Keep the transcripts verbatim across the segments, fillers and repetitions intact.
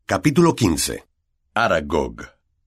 Capítulo quince. Aragog.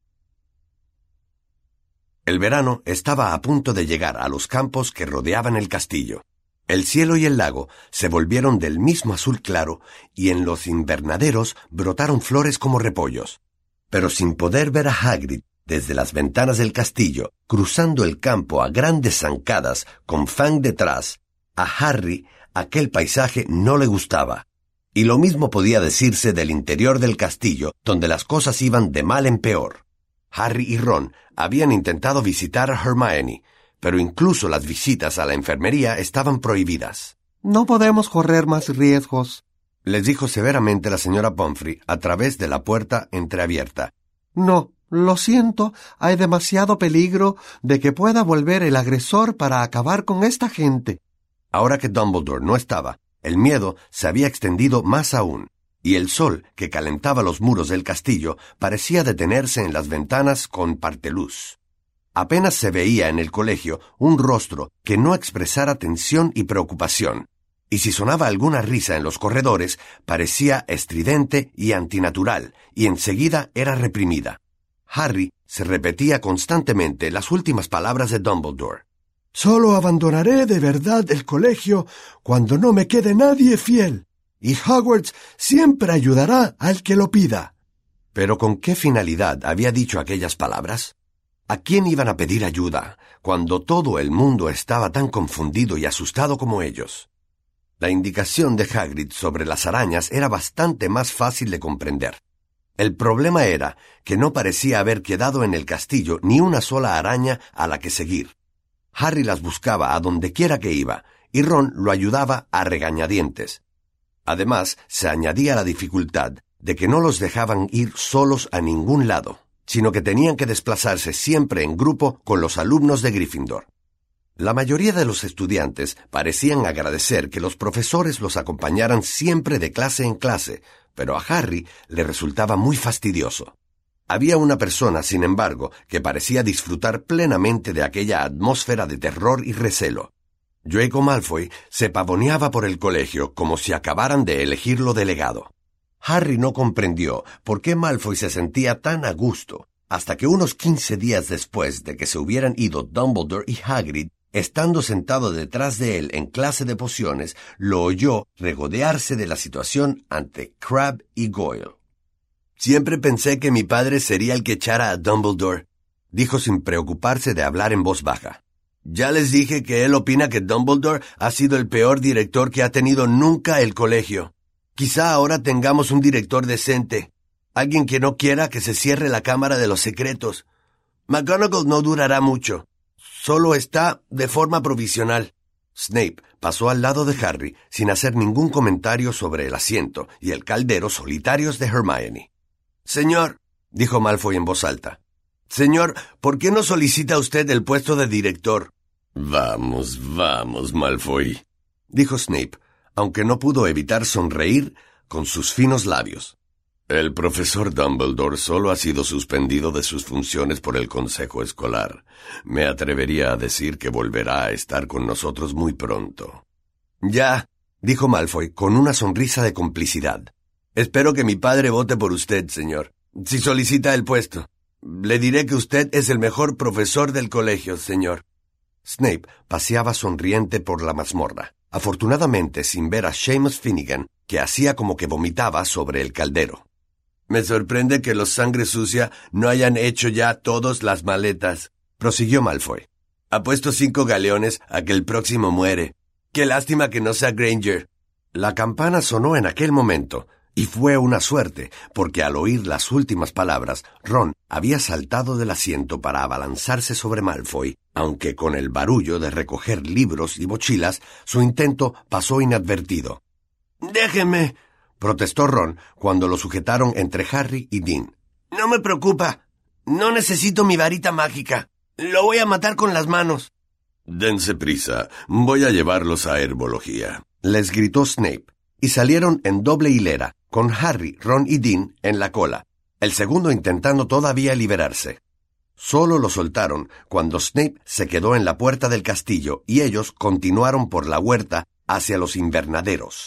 El verano estaba a punto de llegar a los campos que rodeaban el castillo. El cielo y el lago se volvieron del mismo azul claro y en los invernaderos brotaron flores como repollos. Pero sin poder ver a Hagrid desde las ventanas del castillo, cruzando el campo a grandes zancadas con Fang detrás, a Harry aquel paisaje no le gustaba. Y lo mismo podía decirse del interior del castillo, donde las cosas iban de mal en peor. Harry y Ron habían intentado visitar a Hermione, pero incluso las visitas a la enfermería estaban prohibidas. «No podemos correr más riesgos», les dijo severamente la señora Pomfrey a través de la puerta entreabierta. «No, lo siento, hay demasiado peligro de que pueda volver el agresor para acabar con esta gente». Ahora que Dumbledore no estaba, el miedo se había extendido más aún, y el sol que calentaba los muros del castillo parecía detenerse en las ventanas con parteluz. Apenas se veía en el colegio un rostro que no expresara tensión y preocupación, y si sonaba alguna risa en los corredores, parecía estridente y antinatural, y enseguida era reprimida. Harry se repetía constantemente las últimas palabras de Dumbledore. «Solo abandonaré de verdad el colegio cuando no me quede nadie fiel, y Hogwarts siempre ayudará al que lo pida». ¿Pero con qué finalidad había dicho aquellas palabras? ¿A quién iban a pedir ayuda cuando todo el mundo estaba tan confundido y asustado como ellos? La indicación de Hagrid sobre las arañas era bastante más fácil de comprender. El problema era que no parecía haber quedado en el castillo ni una sola araña a la que seguir. Harry las buscaba a donde quiera que iba, y Ron lo ayudaba a regañadientes. Además, se añadía la dificultad de que no los dejaban ir solos a ningún lado, sino que tenían que desplazarse siempre en grupo con los alumnos de Gryffindor. La mayoría de los estudiantes parecían agradecer que los profesores los acompañaran siempre de clase en clase, pero a Harry le resultaba muy fastidioso. Había una persona, sin embargo, que parecía disfrutar plenamente de aquella atmósfera de terror y recelo. Draco Malfoy se pavoneaba por el colegio como si acabaran de elegirlo delegado. Harry no comprendió por qué Malfoy se sentía tan a gusto, hasta que unos quince días después de que se hubieran ido Dumbledore y Hagrid, estando sentado detrás de él en clase de pociones, lo oyó regodearse de la situación ante Crabbe y Goyle. «Siempre pensé que mi padre sería el que echara a Dumbledore», dijo sin preocuparse de hablar en voz baja. «Ya les dije que él opina que Dumbledore ha sido el peor director que ha tenido nunca el colegio. Quizá ahora tengamos un director decente, alguien que no quiera que se cierre la Cámara de los Secretos. McGonagall no durará mucho, solo está de forma provisional». Snape pasó al lado de Harry sin hacer ningún comentario sobre el asiento y el caldero solitarios de Hermione. «Señor», dijo Malfoy en voz alta, «señor, ¿por qué no solicita usted el puesto de director?» «Vamos, vamos, Malfoy», dijo Snape, aunque no pudo evitar sonreír con sus finos labios. «El profesor Dumbledore solo ha sido suspendido de sus funciones por el consejo escolar. Me atrevería a decir que volverá a estar con nosotros muy pronto». «Ya», dijo Malfoy con una sonrisa de complicidad. «Espero que mi padre vote por usted, señor, si solicita el puesto. Le diré que usted es el mejor profesor del colegio, señor». Snape paseaba sonriente por la mazmorra, afortunadamente sin ver a Seamus Finnegan, que hacía como que vomitaba sobre el caldero. «Me sorprende que los sangre sucia no hayan hecho ya todas las maletas», prosiguió Malfoy. «Apuesto cinco galeones a que el próximo muere. Qué lástima que no sea Granger». La campana sonó en aquel momento, y fue una suerte, porque al oír las últimas palabras, Ron había saltado del asiento para abalanzarse sobre Malfoy, aunque con el barullo de recoger libros y mochilas, su intento pasó inadvertido. «Déjenme», protestó Ron cuando lo sujetaron entre Harry y Dean. «No me preocupa. No necesito mi varita mágica. Lo voy a matar con las manos». «Dense prisa. Voy a llevarlos a herbología», les gritó Snape, y salieron en doble hilera, con Harry, Ron y Dean en la cola, el segundo intentando todavía liberarse. Solo lo soltaron cuando Snape se quedó en la puerta del castillo y ellos continuaron por la huerta hacia los invernaderos.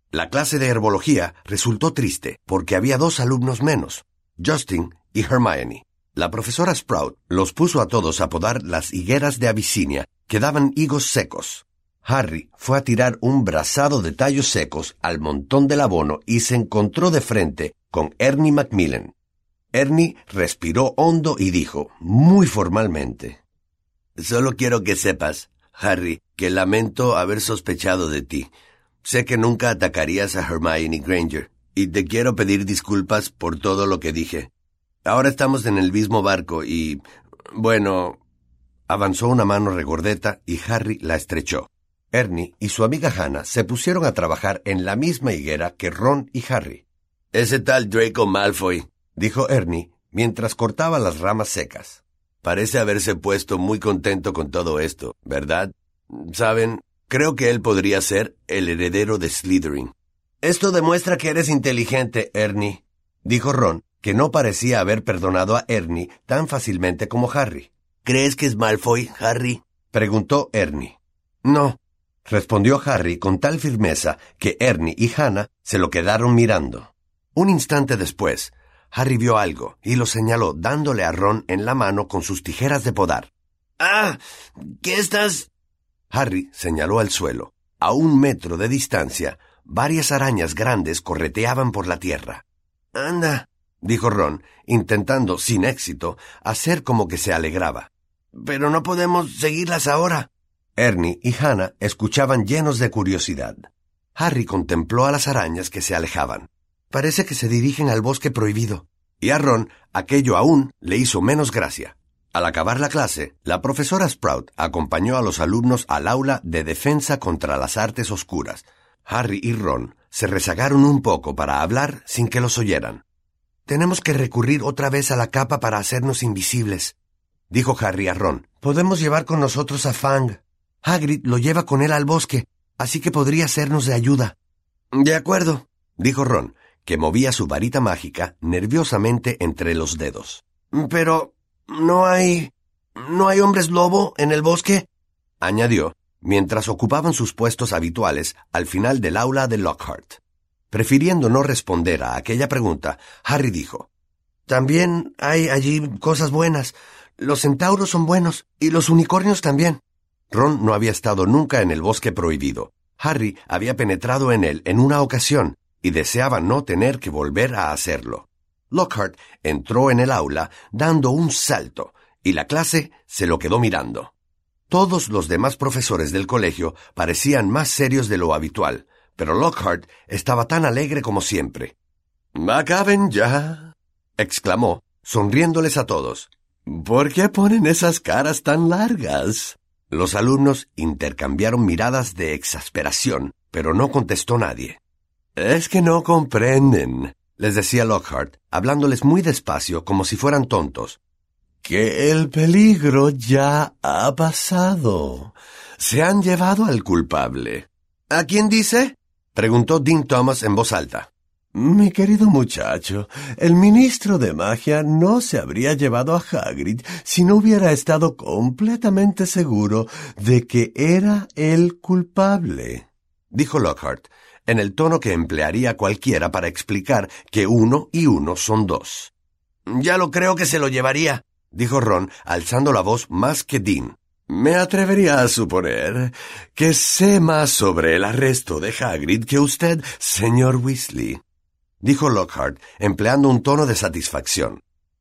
La clase de herbología resultó triste porque había dos alumnos menos, Justin y Hermione. La profesora Sprout los puso a todos a podar las higueras de Abisinia que daban higos secos. Harry fue a tirar un brazado de tallos secos al montón del abono y se encontró de frente con Ernie Macmillan. Ernie respiró hondo y dijo, muy formalmente: «Solo quiero que sepas, Harry, que lamento haber sospechado de ti. Sé que nunca atacarías a Hermione Granger, y te quiero pedir disculpas por todo lo que dije. Ahora estamos en el mismo barco y, bueno...» Avanzó una mano regordeta y Harry la estrechó. Ernie y su amiga Hannah se pusieron a trabajar en la misma higuera que Ron y Harry. «Ese tal Draco Malfoy», dijo Ernie mientras cortaba las ramas secas. «Parece haberse puesto muy contento con todo esto, ¿verdad? Saben, creo que él podría ser el heredero de Slytherin». «Esto demuestra que eres inteligente, Ernie», dijo Ron, que no parecía haber perdonado a Ernie tan fácilmente como Harry. «¿Crees que es Malfoy, Harry?», preguntó Ernie. «No», respondió Harry con tal firmeza que Ernie y Hannah se lo quedaron mirando. Un instante después, Harry vio algo y lo señaló dándole a Ron en la mano con sus tijeras de podar. «¡Ah! ¿Qué estás...?» Harry señaló al suelo. A un metro de distancia, varias arañas grandes correteaban por la tierra. «Anda», dijo Ron, intentando, sin éxito, hacer como que se alegraba. «Pero no podemos seguirlas ahora». Ernie y Hannah escuchaban llenos de curiosidad. Harry contempló a las arañas que se alejaban. «Parece que se dirigen al bosque prohibido». Y a Ron aquello aún le hizo menos gracia. Al acabar la clase, la profesora Sprout acompañó a los alumnos al aula de defensa contra las artes oscuras. Harry y Ron se rezagaron un poco para hablar sin que los oyeran. «Tenemos que recurrir otra vez a la capa para hacernos invisibles», dijo Harry a Ron. «Podemos llevar con nosotros a Fang. Hagrid lo lleva con él al bosque, así que podría sernos de ayuda». «De acuerdo», dijo Ron, que movía su varita mágica nerviosamente entre los dedos. «Pero, ¿no hay... no hay hombres lobo en el bosque?», añadió, mientras ocupaban sus puestos habituales al final del aula de Lockhart. Prefiriendo no responder a aquella pregunta, Harry dijo: «También hay allí cosas buenas. Los centauros son buenos, y los unicornios también». Ron no había estado nunca en el bosque prohibido. Harry había penetrado en él en una ocasión, y deseaba no tener que volver a hacerlo. Lockhart entró en el aula dando un salto, y la clase se lo quedó mirando. Todos los demás profesores del colegio parecían más serios de lo habitual, pero Lockhart estaba tan alegre como siempre. «¡Acaben ya!», exclamó, sonriéndoles a todos. «¿Por qué ponen esas caras tan largas?». Los alumnos intercambiaron miradas de exasperación, pero no contestó nadie. «Es que no comprenden», les decía Lockhart, hablándoles muy despacio como si fueran tontos, «que el peligro ya ha pasado. Se han llevado al culpable». «¿A quién dice?», preguntó Dean Thomas en voz alta. «Mi querido muchacho, el ministro de magia no se habría llevado a Hagrid si no hubiera estado completamente seguro de que era el culpable», dijo Lockhart, en el tono que emplearía cualquiera para explicar que uno y uno son dos. «Ya lo creo que se lo llevaría», dijo Ron, alzando la voz más que Dean. «Me atrevería a suponer que sé más sobre el arresto de Hagrid que usted, señor Weasley», dijo Lockhart, empleando un tono de satisfacción.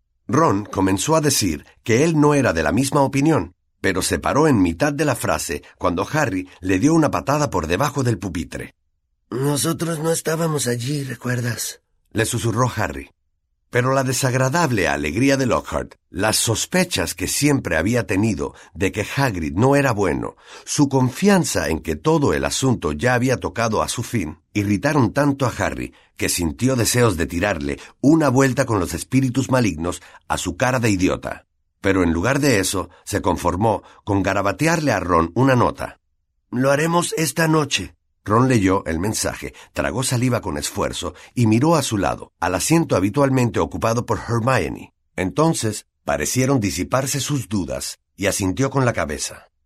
Ron comenzó a decir que él no era de la misma opinión, pero se paró en mitad de la frase cuando Harry le dio una patada por debajo del pupitre. «Nosotros no estábamos allí, ¿recuerdas?», le susurró Harry. Pero la desagradable alegría de Lockhart, las sospechas que siempre había tenido de que Hagrid no era bueno, su confianza en que todo el asunto ya había tocado a su fin, irritaron tanto a Harry que sintió deseos de tirarle una vuelta con los espíritus malignos a su cara de idiota. Pero en lugar de eso, se conformó con garabatearle a Ron una nota. «Lo haremos esta noche». Ron leyó el mensaje, tragó saliva con esfuerzo y miró a su lado, al asiento habitualmente ocupado por Hermione. Entonces parecieron disiparse sus dudas y asintió con la cabeza.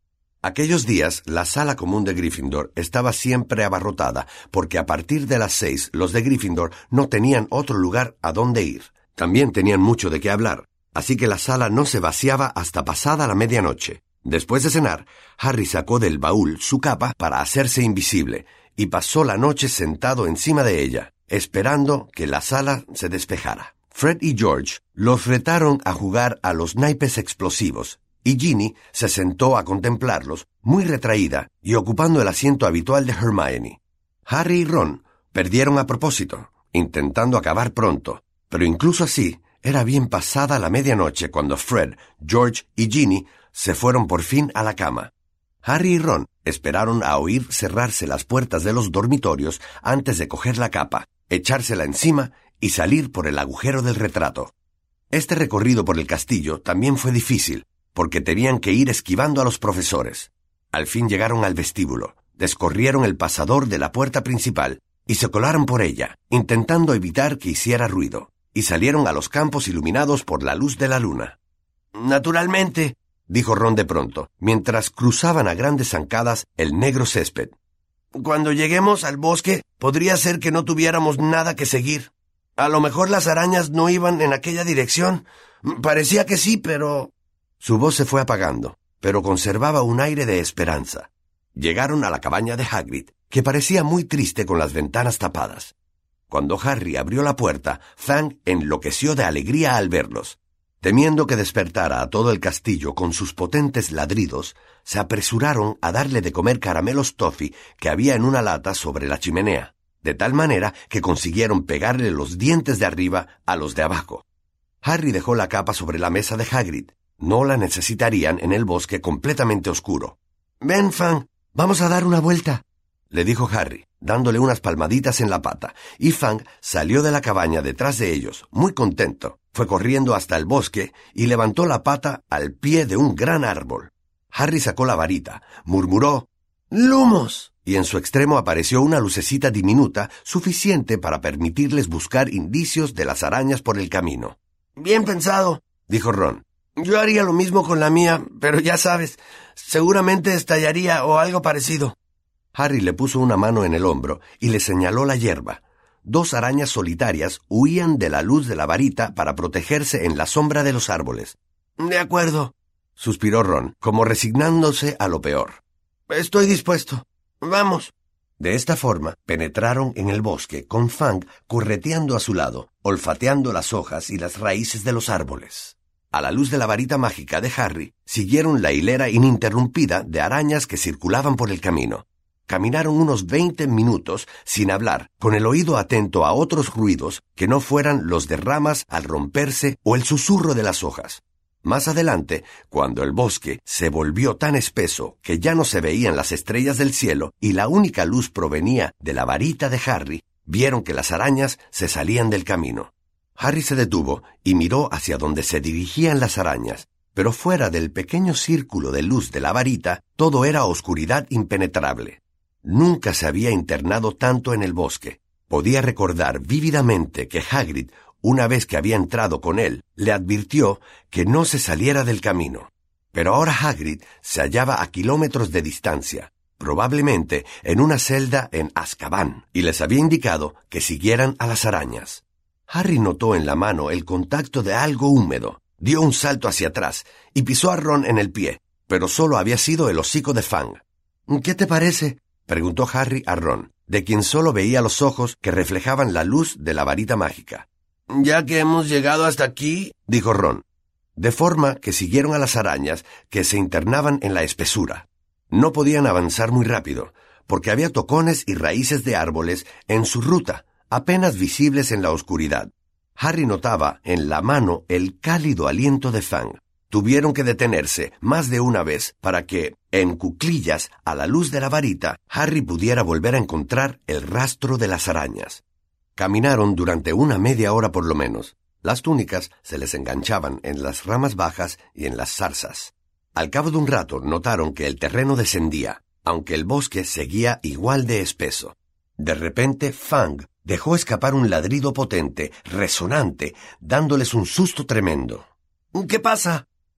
Aquellos días, la sala común de Gryffindor estaba siempre abarrotada, porque a partir de las seis los de Gryffindor no tenían otro lugar a donde ir. También tenían mucho de qué hablar, así que la sala no se vaciaba hasta pasada la medianoche. Después de cenar, Harry sacó del baúl su capa para hacerse invisible y pasó la noche sentado encima de ella, esperando que la sala se despejara. Fred y George los retaron a jugar a los naipes explosivos, y Ginny se sentó a contemplarlos, muy retraída y ocupando el asiento habitual de Hermione. Harry y Ron perdieron a propósito, intentando acabar pronto, pero incluso así era bien pasada la medianoche cuando Fred, George y Ginny se fueron por fin a la cama. Harry y Ron esperaron a oír cerrarse las puertas de los dormitorios antes de coger la capa, echársela encima y salir por el agujero del retrato. Este recorrido por el castillo también fue difícil, porque tenían que ir esquivando a los profesores. Al fin llegaron al vestíbulo, descorrieron el pasador de la puerta principal y se colaron por ella, intentando evitar que hiciera ruido, y salieron a los campos iluminados por la luz de la luna. «Naturalmente», dijo Ron de pronto, mientras cruzaban a grandes zancadas el negro césped. «Cuando lleguemos al bosque, podría ser que no tuviéramos nada que seguir. A lo mejor las arañas no iban en aquella dirección. Parecía que sí, pero...» Su voz se fue apagando, pero conservaba un aire de esperanza. Llegaron a la cabaña de Hagrid, que parecía muy triste con las ventanas tapadas. Cuando Harry abrió la puerta, Fang enloqueció de alegría al verlos. Temiendo que despertara a todo el castillo con sus potentes ladridos, se apresuraron a darle de comer caramelos toffee que había en una lata sobre la chimenea, de tal manera que consiguieron pegarle los dientes de arriba a los de abajo. Harry dejó la capa sobre la mesa de Hagrid. No la necesitarían en el bosque completamente oscuro. «Ven, Fang, vamos a dar una vuelta», le dijo Harry, dándole unas palmaditas en la pata, y Fang salió de la cabaña detrás de ellos, muy contento. Fue corriendo hasta el bosque y levantó la pata al pie de un gran árbol. Harry sacó la varita, murmuró «¡Lumos!» y en su extremo apareció una lucecita diminuta suficiente para permitirles buscar indicios de las arañas por el camino. «Bien pensado», dijo Ron. «Yo haría lo mismo con la mía, pero ya sabes, seguramente estallaría o algo parecido». Harry le puso una mano en el hombro y le señaló la hierba. Dos arañas solitarias huían de la luz de la varita para protegerse en la sombra de los árboles. «De acuerdo», suspiró Ron, como resignándose a lo peor. «Estoy dispuesto. Vamos». De esta forma, penetraron en el bosque, con Fang correteando a su lado, olfateando las hojas y las raíces de los árboles. A la luz de la varita mágica de Harry, siguieron la hilera ininterrumpida de arañas que circulaban por el camino. Caminaron unos veinte minutos sin hablar, con el oído atento a otros ruidos que no fueran los de ramas al romperse o el susurro de las hojas. Más adelante, cuando el bosque se volvió tan espeso que ya no se veían las estrellas del cielo y la única luz provenía de la varita de Harry, vieron que las arañas se salían del camino. Harry se detuvo y miró hacia donde se dirigían las arañas, pero fuera del pequeño círculo de luz de la varita, todo era oscuridad impenetrable. Nunca se había internado tanto en el bosque. Podía recordar vívidamente que Hagrid, una vez que había entrado con él, le advirtió que no se saliera del camino. Pero ahora Hagrid se hallaba a kilómetros de distancia, probablemente en una celda en Azkaban, y les había indicado que siguieran a las arañas. Harry notó en la mano el contacto de algo húmedo, dio un salto hacia atrás y pisó a Ron en el pie, pero solo había sido el hocico de Fang. «¿Qué te parece?», preguntó Harry a Ron, de quien solo veía los ojos que reflejaban la luz de la varita mágica. «Ya que hemos llegado hasta aquí», dijo Ron, de forma que siguieron a las arañas que se internaban en la espesura. No podían avanzar muy rápido, porque había tocones y raíces de árboles en su ruta, apenas visibles en la oscuridad. Harry notaba en la mano el cálido aliento de Fang. Tuvieron que detenerse más de una vez para que, en cuclillas, a la luz de la varita, Harry pudiera volver a encontrar el rastro de las arañas. Caminaron durante una media hora por lo menos. Las túnicas se les enganchaban en las ramas bajas y en las zarzas. Al cabo de un rato notaron que el terreno descendía, aunque el bosque seguía igual de espeso. De repente, Fang dejó escapar un ladrido potente, resonante, dándoles un susto tremendo. «¿Qué pasa?»,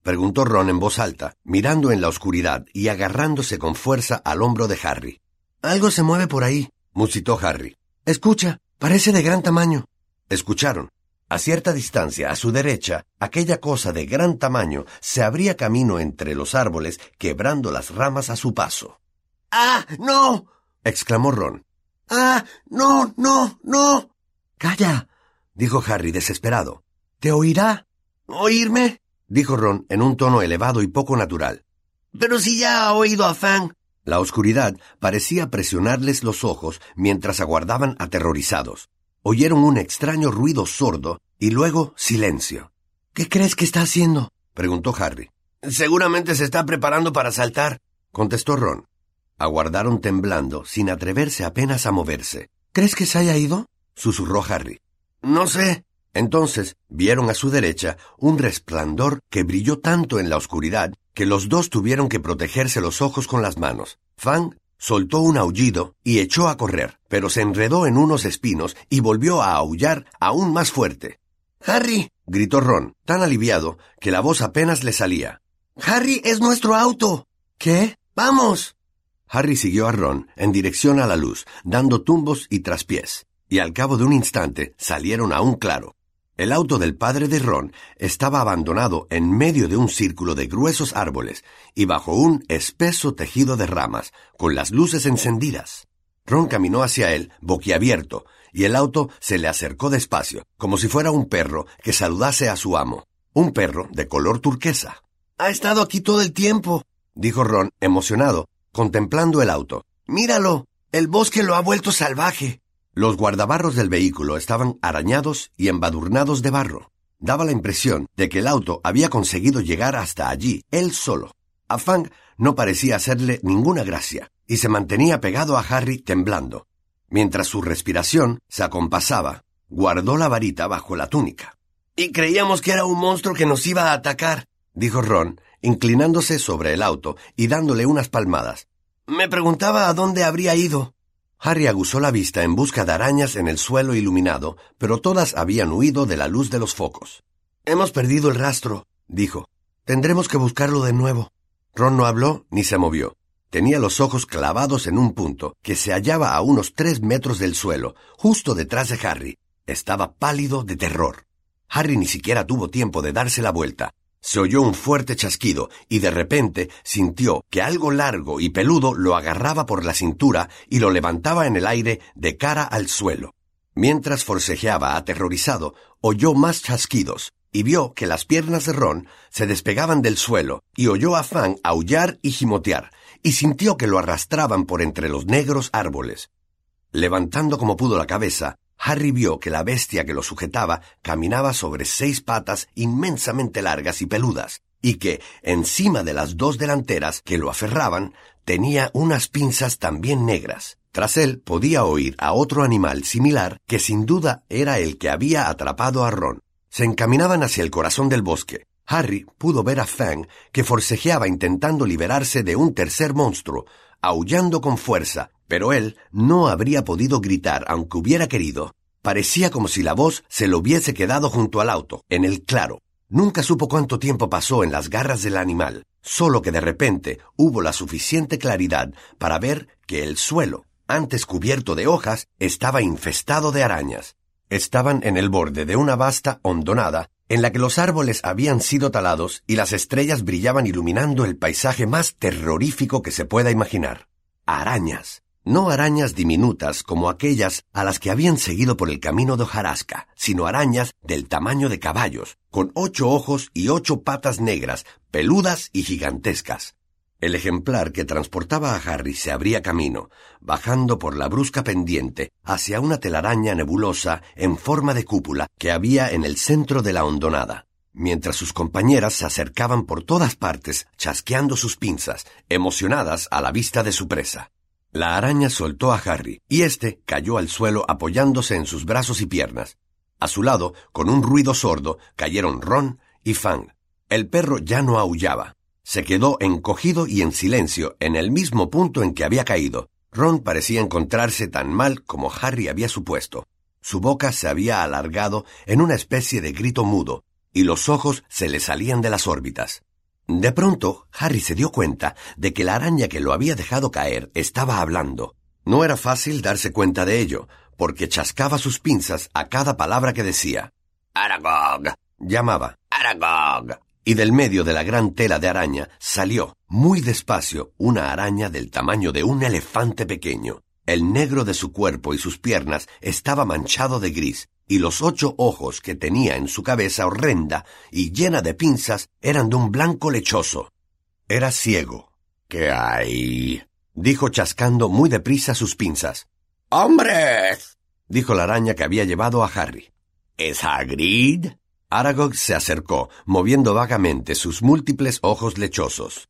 preguntó Ron en voz alta, mirando en la oscuridad y agarrándose con fuerza al hombro de Harry. Algo se mueve por ahí, musitó Harry. Escucha, parece de gran tamaño. Escucharon. A cierta distancia, a su derecha, aquella cosa de gran tamaño se abría camino entre los árboles, quebrando las ramas a su paso. ¡Ah, no! exclamó Ron. ¡Ah, no, no, no! ¡Calla!, dijo Harry desesperado. ¿Te oirá? ¿Oírme?, dijo Ron en un tono elevado y poco natural. Pero si ya ha oído a Fang. La oscuridad parecía presionarles los ojos mientras aguardaban aterrorizados. Oyeron un extraño ruido sordo y luego silencio. ¿Qué crees que está haciendo?, preguntó Harry. Seguramente se está preparando para saltar, contestó Ron. Aguardaron temblando, sin atreverse apenas a moverse. ¿Crees que se haya ido?, susurró Harry. No sé. Entonces vieron a su derecha un resplandor que brilló tanto en la oscuridad que los dos tuvieron que protegerse los ojos con las manos. Fang soltó un aullido y echó a correr, pero se enredó en unos espinos y volvió a aullar aún más fuerte. ¡Harry!, gritó Ron, tan aliviado que la voz apenas le salía. ¡Harry, es nuestro auto! ¿Qué? ¡Vamos! Harry siguió a Ron en dirección a la luz, dando tumbos y traspiés, y al cabo de un instante salieron a un claro. El auto del padre de Ron estaba abandonado en medio de un círculo de gruesos árboles y bajo un espeso tejido de ramas, con las luces encendidas. Ron caminó hacia él, boquiabierto, y el auto se le acercó despacio, como si fuera un perro que saludase a su amo. Un perro de color turquesa. «Ha estado aquí todo el tiempo», dijo Ron, emocionado, contemplando el auto. «Míralo, el bosque lo ha vuelto salvaje». Los guardabarros del vehículo estaban arañados y embadurnados de barro. Daba la impresión de que el auto había conseguido llegar hasta allí, él solo. A Fang no parecía hacerle ninguna gracia, y se mantenía pegado a Harry temblando. Mientras su respiración se acompasaba, guardó la varita bajo la túnica. «Y creíamos que era un monstruo que nos iba a atacar», dijo Ron, inclinándose sobre el auto y dándole unas palmadas. «Me preguntaba a dónde habría ido». Harry aguzó la vista en busca de arañas en el suelo iluminado, pero todas habían huido de la luz de los focos. «Hemos perdido el rastro», dijo. «Tendremos que buscarlo de nuevo». Ron no habló ni se movió. Tenía los ojos clavados en un punto que se hallaba a unos tres metros del suelo, justo detrás de Harry. Estaba pálido de terror. Harry ni siquiera tuvo tiempo de darse la vuelta. Se oyó un fuerte chasquido y de repente sintió que algo largo y peludo lo agarraba por la cintura y lo levantaba en el aire de cara al suelo. Mientras forcejeaba aterrorizado, oyó más chasquidos y vio que las piernas de Ron se despegaban del suelo y oyó a Fang aullar y gimotear y sintió que lo arrastraban por entre los negros árboles. Levantando como pudo la cabeza, Harry vio que la bestia que lo sujetaba caminaba sobre seis patas inmensamente largas y peludas, y que, encima de las dos delanteras que lo aferraban, tenía unas pinzas también negras. Tras él podía oír a otro animal similar que sin duda era el que había atrapado a Ron. Se encaminaban hacia el corazón del bosque. Harry pudo ver a Fang que forcejeaba intentando liberarse de un tercer monstruo, aullando con fuerza, pero él no habría podido gritar aunque hubiera querido. Parecía como si la voz se lo hubiese quedado junto al auto, en el claro. Nunca supo cuánto tiempo pasó en las garras del animal, solo que de repente hubo la suficiente claridad para ver que el suelo, antes cubierto de hojas, estaba infestado de arañas. Estaban en el borde de una vasta hondonada en la que los árboles habían sido talados y las estrellas brillaban iluminando el paisaje más terrorífico que se pueda imaginar. Arañas. No arañas diminutas como aquellas a las que habían seguido por el camino de hojarasca, sino arañas del tamaño de caballos, con ocho ojos y ocho patas negras, peludas y gigantescas. El ejemplar que transportaba a Harry se abría camino, bajando por la brusca pendiente hacia una telaraña nebulosa en forma de cúpula que había en el centro de la hondonada, mientras sus compañeras se acercaban por todas partes, chasqueando sus pinzas, emocionadas a la vista de su presa. La araña soltó a Harry, y éste cayó al suelo apoyándose en sus brazos y piernas. A su lado, con un ruido sordo, cayeron Ron y Fang. El perro ya no aullaba. Se quedó encogido y en silencio en el mismo punto en que había caído. Ron parecía encontrarse tan mal como Harry había supuesto. Su boca se había alargado en una especie de grito mudo, y los ojos se le salían de las órbitas. De pronto, Harry se dio cuenta de que la araña que lo había dejado caer estaba hablando. No era fácil darse cuenta de ello, porque chascaba sus pinzas a cada palabra que decía. «Aragog», llamaba, «Aragog». Y del medio de la gran tela de araña salió, muy despacio, una araña del tamaño de un elefante pequeño. El negro de su cuerpo y sus piernas estaba manchado de gris, y los ocho ojos que tenía en su cabeza horrenda y llena de pinzas eran de un blanco lechoso. Era ciego. «¿Qué hay?», dijo chascando muy deprisa sus pinzas. «¡Hombres!», dijo la araña que había llevado a Harry. «¿Es Hagrid?». Aragog se acercó, moviendo vagamente sus múltiples ojos lechosos.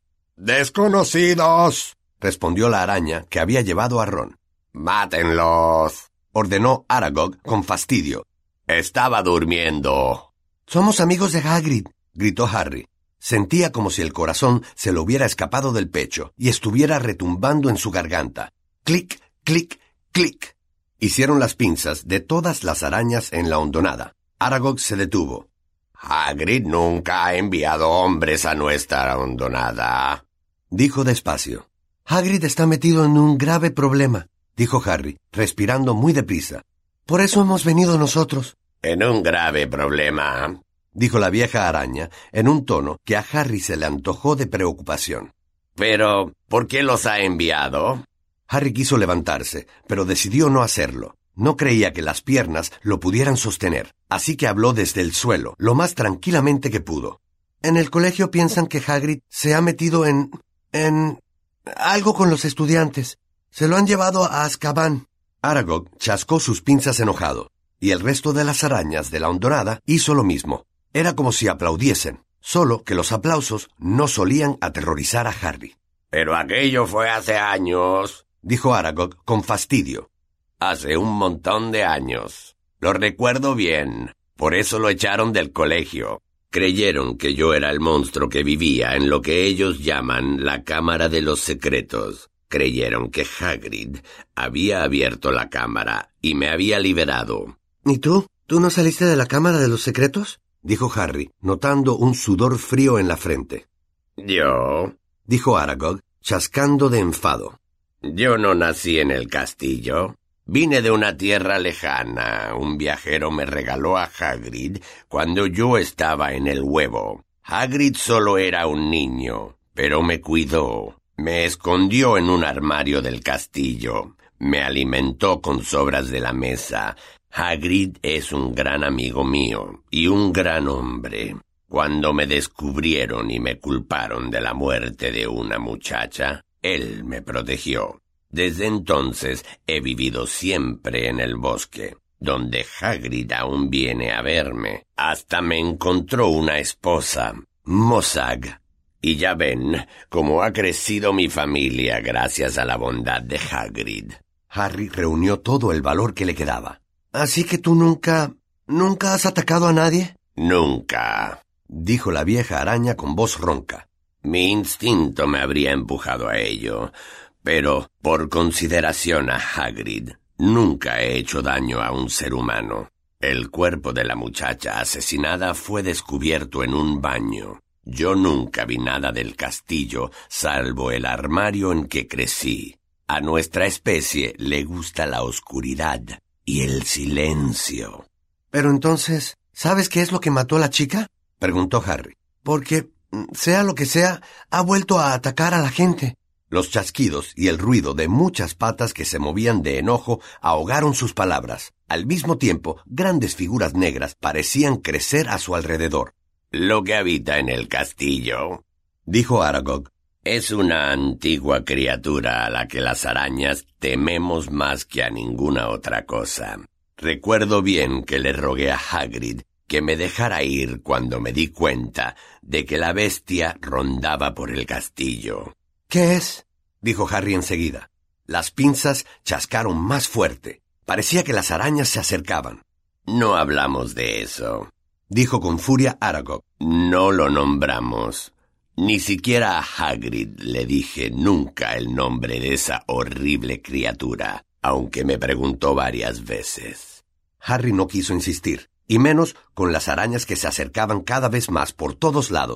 «¡Desconocidos!», respondió la araña que había llevado a Ron. «¡Mátenlos!», ordenó Aragog con fastidio. «Estaba durmiendo». «Somos amigos de Hagrid», gritó Harry. Sentía como si el corazón se le hubiera escapado del pecho y estuviera retumbando en su garganta. Clic, clic, clic. Hicieron las pinzas de todas las arañas en la hondonada. Aragog se detuvo. «Hagrid nunca ha enviado hombres a nuestra hondonada», dijo despacio. «Hagrid está metido en un grave problema», dijo Harry, respirando muy deprisa. «Por eso hemos venido nosotros». «¿En un grave problema?», dijo la vieja araña, en un tono que a Harry se le antojó de preocupación. «Pero, ¿por qué los ha enviado?». Harry quiso levantarse, pero decidió no hacerlo. No creía que las piernas lo pudieran sostener, así que habló desde el suelo, lo más tranquilamente que pudo. «En el colegio piensan que Hagrid se ha metido en... en... algo con los estudiantes. Se lo han llevado a Azkaban». Aragog chascó sus pinzas enojado, y el resto de las arañas de la hondonada hizo lo mismo. Era como si aplaudiesen, solo que los aplausos no solían aterrorizar a Harry. «Pero aquello fue hace años», dijo Aragog con fastidio. «Hace un montón de años. Lo recuerdo bien. Por eso lo echaron del colegio. Creyeron que yo era el monstruo que vivía en lo que ellos llaman la Cámara de los Secretos. Creyeron que Hagrid había abierto la cámara y me había liberado». «¿Y tú? ¿Tú no saliste de la Cámara de los Secretos?», dijo Harry, notando un sudor frío en la frente. «¿Yo?», dijo Aragog, chascando de enfado. «Yo no nací en el castillo. Vine de una tierra lejana. Un viajero me regaló a Hagrid cuando yo estaba en el huevo. Hagrid solo era un niño, pero me cuidó. Me escondió en un armario del castillo. Me alimentó con sobras de la mesa. Hagrid es un gran amigo mío y un gran hombre. Cuando me descubrieron y me culparon de la muerte de una muchacha, él me protegió. Desde entonces he vivido siempre en el bosque, donde Hagrid aún viene a verme. Hasta me encontró una esposa, Mossag. Y ya ven cómo ha crecido mi familia gracias a la bondad de Hagrid». Harry reunió todo el valor que le quedaba. «¿Así que tú nunca... nunca has atacado a nadie?» «Nunca», dijo la vieja araña con voz ronca. «Mi instinto me habría empujado a ello. Pero, por consideración a Hagrid, nunca he hecho daño a un ser humano. El cuerpo de la muchacha asesinada fue descubierto en un baño. Yo nunca vi nada del castillo, salvo el armario en que crecí. A nuestra especie le gusta la oscuridad y el silencio». «Pero entonces, ¿sabes qué es lo que mató a la chica?», preguntó Harry. «Porque, sea lo que sea, ha vuelto a atacar a la gente». Los chasquidos y el ruido de muchas patas que se movían de enojo ahogaron sus palabras. Al mismo tiempo, grandes figuras negras parecían crecer a su alrededor. «Lo que habita en el castillo», dijo Aragog, «es una antigua criatura a la que las arañas tememos más que a ninguna otra cosa. Recuerdo bien que le rogué a Hagrid que me dejara ir cuando me di cuenta de que la bestia rondaba por el castillo». «¿Qué es?», dijo Harry enseguida. Las pinzas chascaron más fuerte. Parecía que las arañas se acercaban. «No hablamos de eso», dijo con furia Aragog. «No lo nombramos. Ni siquiera a Hagrid le dije nunca el nombre de esa horrible criatura, aunque me preguntó varias veces». Harry no quiso insistir, y menos con las arañas que se acercaban cada vez más por todos lados.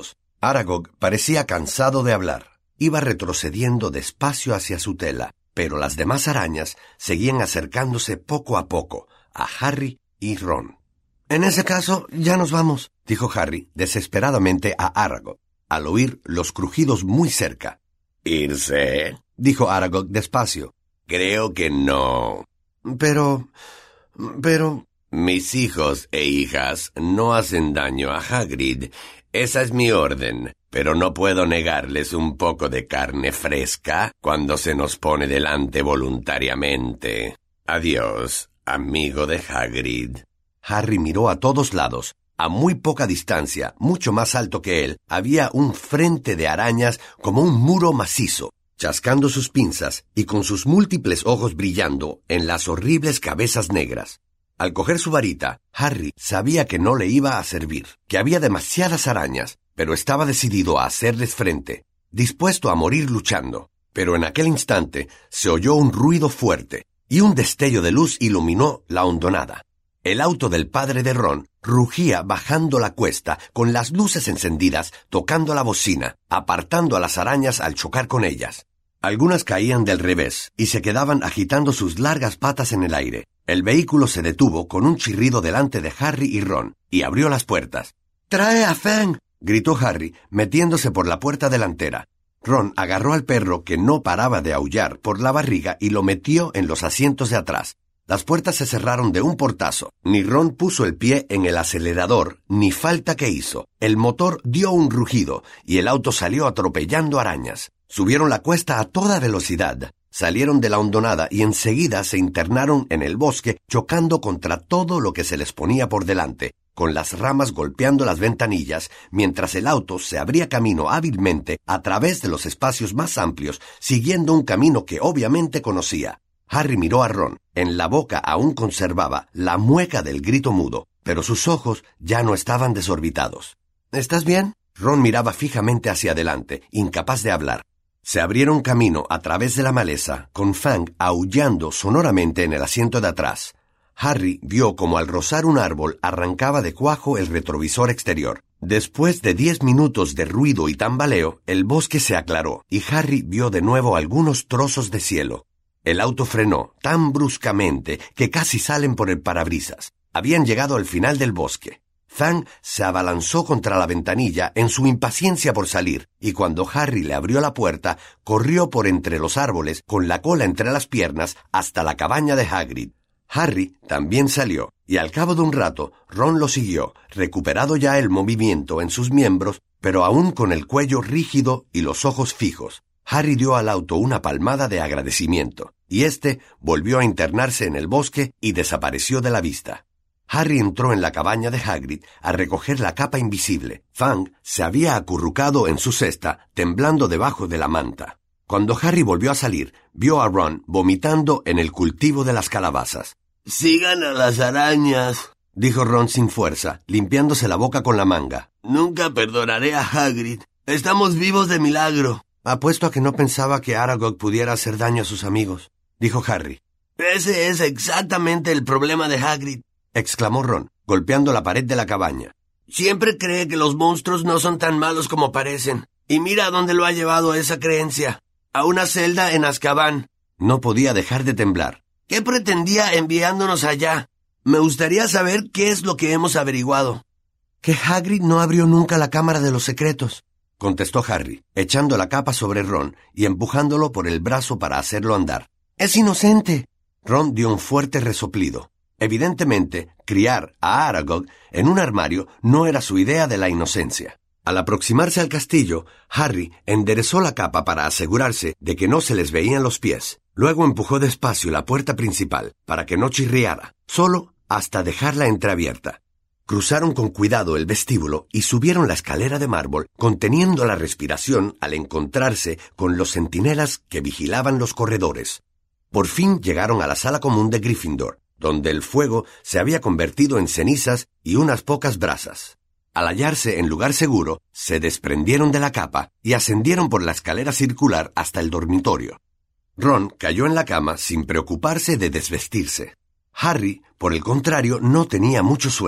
Aragog parecía cansado de hablar. Iba retrocediendo despacio hacia su tela, pero las demás arañas seguían acercándose poco a poco a Harry y Ron. «En ese caso, ya nos vamos», dijo Harry desesperadamente a Aragog, al oír los crujidos muy cerca. «¿Irse?», dijo Aragog despacio. «Creo que no». «Pero... pero...» «Mis hijos e hijas no hacen daño a Hagrid. Esa es mi orden, pero no puedo negarles un poco de carne fresca cuando se nos pone delante voluntariamente. Adiós, amigo de Hagrid». Harry miró a todos lados. A muy poca distancia, mucho más alto que él, había un frente de arañas como un muro macizo, chascando sus pinzas y con sus múltiples ojos brillando en las horribles cabezas negras. Al coger su varita, Harry sabía que no le iba a servir, que había demasiadas arañas, pero estaba decidido a hacerles frente, dispuesto a morir luchando. Pero en aquel instante se oyó un ruido fuerte, y un destello de luz iluminó la hondonada. El auto del padre de Ron rugía bajando la cuesta, con las luces encendidas, tocando la bocina, apartando a las arañas al chocar con ellas. Algunas caían del revés y se quedaban agitando sus largas patas en el aire. El vehículo se detuvo con un chirrido delante de Harry y Ron, y abrió las puertas. «¡Trae a Fang!», gritó Harry, metiéndose por la puerta delantera. Ron agarró al perro, que no paraba de aullar, por la barriga y lo metió en los asientos de atrás. Las puertas se cerraron de un portazo. Ni Ron puso el pie en el acelerador, ni falta que hizo. El motor dio un rugido, y el auto salió atropellando arañas. Subieron la cuesta a toda velocidad. Salieron de la hondonada y enseguida se internaron en el bosque, chocando contra todo lo que se les ponía por delante, con las ramas golpeando las ventanillas, mientras el auto se abría camino hábilmente a través de los espacios más amplios, siguiendo un camino que obviamente conocía. Harry miró a Ron. En la boca aún conservaba la mueca del grito mudo, pero sus ojos ya no estaban desorbitados. «¿Estás bien?». Ron miraba fijamente hacia adelante, incapaz de hablar. Se abrieron camino a través de la maleza, con Fang aullando sonoramente en el asiento de atrás. Harry vio como al rozar un árbol arrancaba de cuajo el retrovisor exterior. Después de diez minutos de ruido y tambaleo, el bosque se aclaró, y Harry vio de nuevo algunos trozos de cielo. El auto frenó tan bruscamente que casi salen por el parabrisas. Habían llegado al final del bosque. Fang se abalanzó contra la ventanilla en su impaciencia por salir, y cuando Harry le abrió la puerta, corrió por entre los árboles con la cola entre las piernas hasta la cabaña de Hagrid. Harry también salió, y al cabo de un rato Ron lo siguió, recuperado ya el movimiento en sus miembros, pero aún con el cuello rígido y los ojos fijos. Harry dio al auto una palmada de agradecimiento, y éste volvió a internarse en el bosque y desapareció de la vista. Harry entró en la cabaña de Hagrid a recoger la capa invisible. Fang se había acurrucado en su cesta, temblando debajo de la manta. Cuando Harry volvió a salir, vio a Ron vomitando en el cultivo de las calabazas. «Sigan a las arañas», dijo Ron sin fuerza, limpiándose la boca con la manga. «Nunca perdonaré a Hagrid. Estamos vivos de milagro». «Apuesto a que no pensaba que Aragog pudiera hacer daño a sus amigos», dijo Harry. «Ese es exactamente el problema de Hagrid», exclamó Ron, golpeando la pared de la cabaña. «Siempre cree que los monstruos no son tan malos como parecen. Y mira a dónde lo ha llevado esa creencia. A una celda en Azkaban». No podía dejar de temblar. «¿Qué pretendía enviándonos allá? Me gustaría saber qué es lo que hemos averiguado». «Que Hagrid no abrió nunca la cámara de los secretos», contestó Harry, echando la capa sobre Ron y empujándolo por el brazo para hacerlo andar. «Es inocente». Ron dio un fuerte resoplido. Evidentemente, criar a Aragog en un armario no era su idea de la inocencia. Al aproximarse al castillo, Harry enderezó la capa para asegurarse de que no se les veían los pies. Luego empujó despacio la puerta principal para que no chirriara, solo hasta dejarla entreabierta. Cruzaron con cuidado el vestíbulo y subieron la escalera de mármol, conteniendo la respiración al encontrarse con los centinelas que vigilaban los corredores. Por fin llegaron a la sala común de Gryffindor, donde el fuego se había convertido en cenizas y unas pocas brasas. Al hallarse en lugar seguro, se desprendieron de la capa y ascendieron por la escalera circular hasta el dormitorio. Ron cayó en la cama sin preocuparse de desvestirse. Harry, por el contrario, no tenía mucho sueño.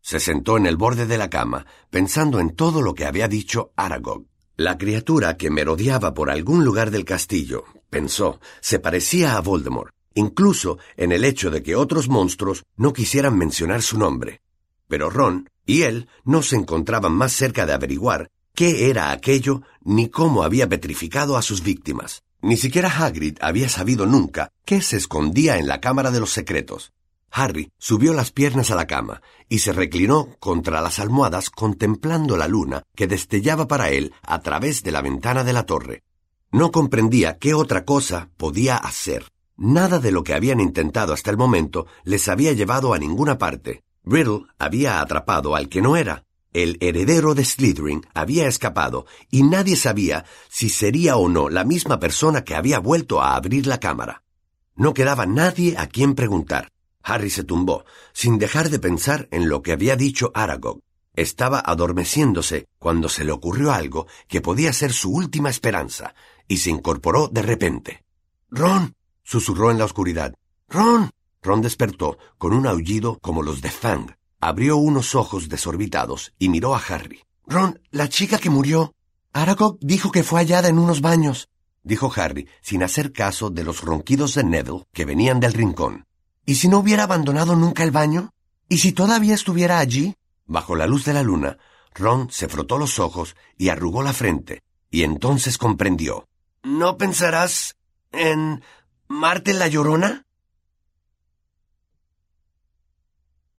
Se sentó en el borde de la cama, pensando en todo lo que había dicho Aragog. La criatura que merodeaba por algún lugar del castillo, pensó, se parecía a Voldemort, incluso en el hecho de que otros monstruos no quisieran mencionar su nombre. Pero Ron y él no se encontraban más cerca de averiguar qué era aquello ni cómo había petrificado a sus víctimas. Ni siquiera Hagrid había sabido nunca qué se escondía en la Cámara de los Secretos. Harry subió las piernas a la cama y se reclinó contra las almohadas contemplando la luna que destellaba para él a través de la ventana de la torre. No comprendía qué otra cosa podía hacer. Nada de lo que habían intentado hasta el momento les había llevado a ninguna parte. Riddle había atrapado al que no era. El heredero de Slytherin había escapado y nadie sabía si sería o no la misma persona que había vuelto a abrir la cámara. No quedaba nadie a quien preguntar. Harry se tumbó, sin dejar de pensar en lo que había dicho Aragog. Estaba adormeciéndose cuando se le ocurrió algo que podía ser su última esperanza, y se incorporó de repente. «¡Ron!», susurró en la oscuridad. «¡Ron!». Ron despertó con un aullido como los de Fang. Abrió unos ojos desorbitados y miró a Harry. «Ron, la chica que murió. Aragog dijo que fue hallada en unos baños», dijo Harry, sin hacer caso de los ronquidos de Neville que venían del rincón. «¿Y si no hubiera abandonado nunca el baño? ¿Y si todavía estuviera allí?». Bajo la luz de la luna, Ron se frotó los ojos y arrugó la frente, y entonces comprendió. «¿No pensarás en Marta la Llorona?».